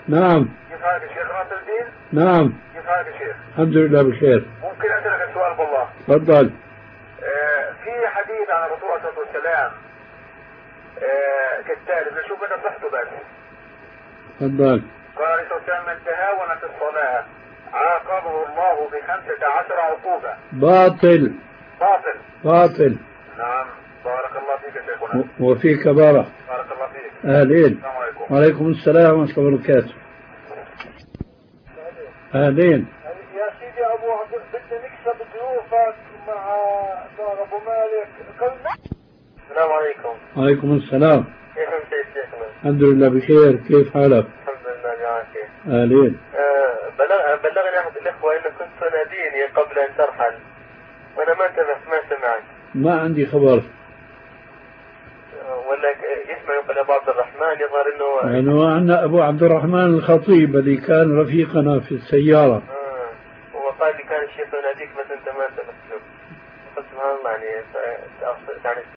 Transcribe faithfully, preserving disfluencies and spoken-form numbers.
نعم. كيف حالك يا شيخ ناصر الدين؟ نعم. كيف حالك يا شيخ؟ الحمد لله بخير. ممكن أسألك سؤال بالله؟ تفضل. آه في حديث عن الرسول عليه الصلاة والسلام آه كالتالي، بدنا نشوف بدنا صحته بس. تفضل. قال عليه الصلاة والسلام: من تهاون في الصلاة عاقبه الله بخمسة عشر عقوبة. باطل. باطل. باطل. نعم. بارك الله فيك يا شيخنا. وفيك بارك. بارك الله فيك. أهلين. السلام عليكم. وعليكم السلام ورحمة الله وبركاته. أهلين. يا سيدي أبو عبد، بدنا نكسب ضيوفك مع دار أبو مالك. السلام عليكم. وعليكم السلام. كيف أنت يا شيخنا؟ الحمد لله بخير، كيف حالك؟ الحمد لله بعافية. أهلين. آه بلغ بلغني أحد الإخوة أنك كنت تناديني قبل أن ترحل، وأنا ما انتبهت ما سمعت. ما عندي خبر. ولا اسمه يقول أبو عبد الرحمن، يظهر أنه يعني عندنا أبو عبد الرحمن الخطيب اللي كان رفيقنا في السيارة. آه هو قال لي كان الشيخ يناديك بس أنت ما انتبهت له. قلت سبحان الله، يعني يعني